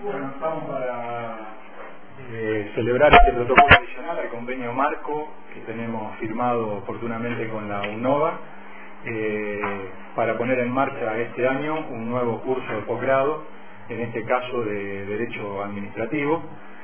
Bueno, estamos para celebrar este protocolo adicional al convenio marco que tenemos firmado oportunamente con la UNOVA para poner en marcha este año un nuevo curso de posgrado, en este caso de Derecho Administrativo,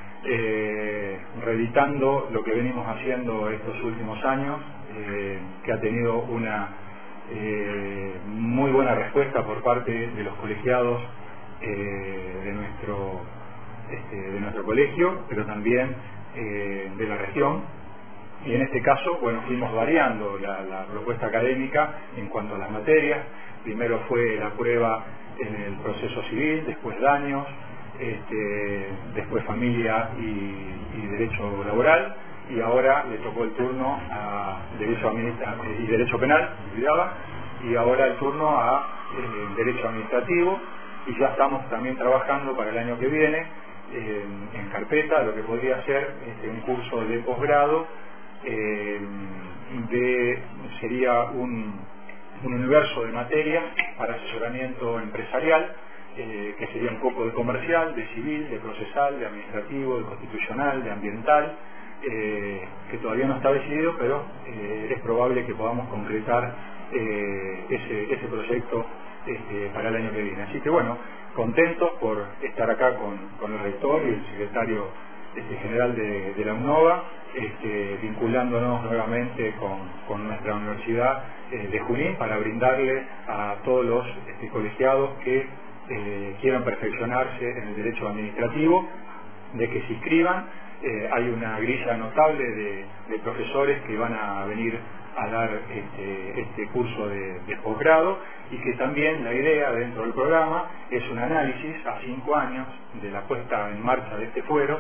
reeditando lo que venimos haciendo estos últimos años, que ha tenido una muy buena respuesta por parte de los colegiados de nuestro colegio, pero también de la región. Y en este caso, bueno, fuimos variando la propuesta académica en cuanto a las materias. Primero fue la prueba en el proceso civil, después daños, después familia y derecho laboral, y ahora le tocó el turno a derecho penal, y ahora el turno a derecho administrativo, y ya estamos también trabajando para el año que viene en carpeta lo que podría ser un curso de posgrado, sería un universo de materias para asesoramiento empresarial, que sería un poco de comercial, de civil, de procesal, de administrativo, de constitucional, de ambiental, que todavía no está decidido, pero es probable que podamos concretar ese proyecto para el año que viene. Así que bueno, contentos por estar acá con el rector y el secretario general de la UNOVA, vinculándonos nuevamente con nuestra Universidad de Junín para brindarle a todos los colegiados que quieran perfeccionarse en el derecho administrativo, de que se inscriban. Hay una grilla notable de profesores que van a venir a dar este curso de posgrado, y que también la idea dentro del programa es un análisis a 5 años de la puesta en marcha de este fuero,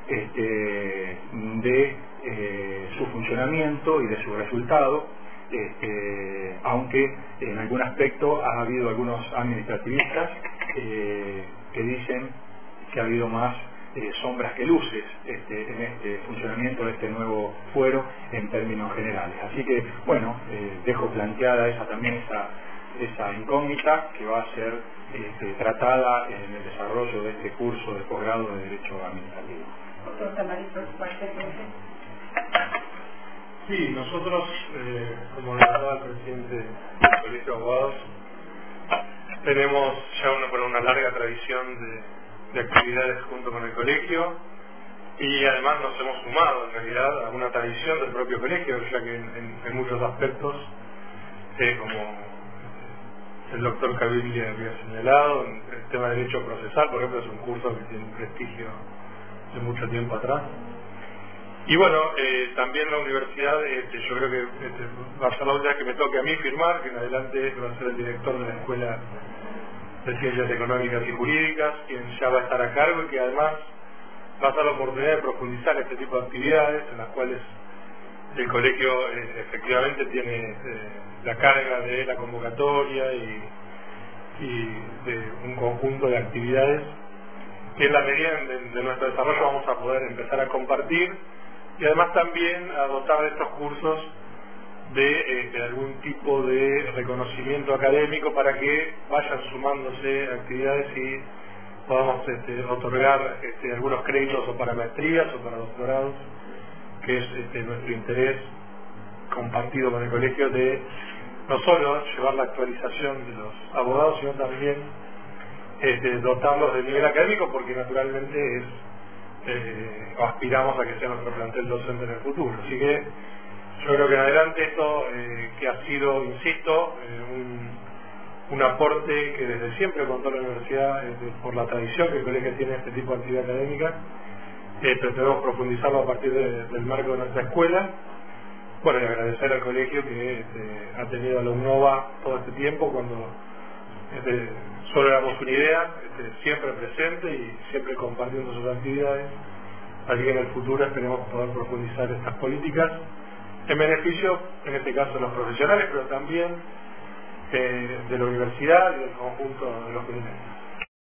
de su funcionamiento y de su resultado, aunque en algún aspecto ha habido algunos administrativistas que dicen que ha habido más sombras que luces en este funcionamiento de este nuevo fuero en términos generales. Así que, bueno, dejo planteada esa incógnita que va a ser tratada en el desarrollo de este curso de posgrado de Derecho Administrativo. Sí, nosotros, como lo hablaba el presidente del Colegio de Abogados, tenemos ya una larga tradición de actividades junto con el colegio, y además nos hemos sumado en realidad a una tradición del propio colegio, ya que en muchos aspectos, como el doctor Caviglia había señalado, el tema de derecho procesal, por ejemplo, es un curso que tiene un prestigio de mucho tiempo atrás. Y bueno, también la universidad, yo creo que va a ser la última vez que me toque a mí firmar, que en adelante va a ser el director de la Escuela de Ciencias Económicas y Jurídicas, quien ya va a estar a cargo, y que además va a dar la oportunidad de profundizar este tipo de actividades en las cuales el colegio efectivamente tiene la carga de la convocatoria y de un conjunto de actividades que en la medida de nuestro desarrollo vamos a poder empezar a compartir, y además también a dotar de estos cursos de algún tipo de reconocimiento académico para que vayan sumándose actividades y podamos otorgar algunos créditos o para maestrías o para doctorados, que es nuestro interés compartido con el colegio, de no solo llevar la actualización de los abogados, sino también dotarlos de nivel académico, porque naturalmente aspiramos a que sea nuestro plantel docente en el futuro. Así que yo creo que en adelante esto, que ha sido, insisto, un aporte que desde siempre contó la universidad, por la tradición que el colegio tiene en este tipo de actividad académica, pretendemos profundizarlo a partir del marco de nuestra escuela. Bueno, y agradecer al colegio que ha tenido a la UNOVA todo este tiempo, cuando solo éramos una idea, siempre presente y siempre compartiendo sus actividades. Así que en el futuro esperemos poder profundizar estas políticas en beneficio, en este caso, de los profesionales, pero también de la universidad y del conjunto de los colegios.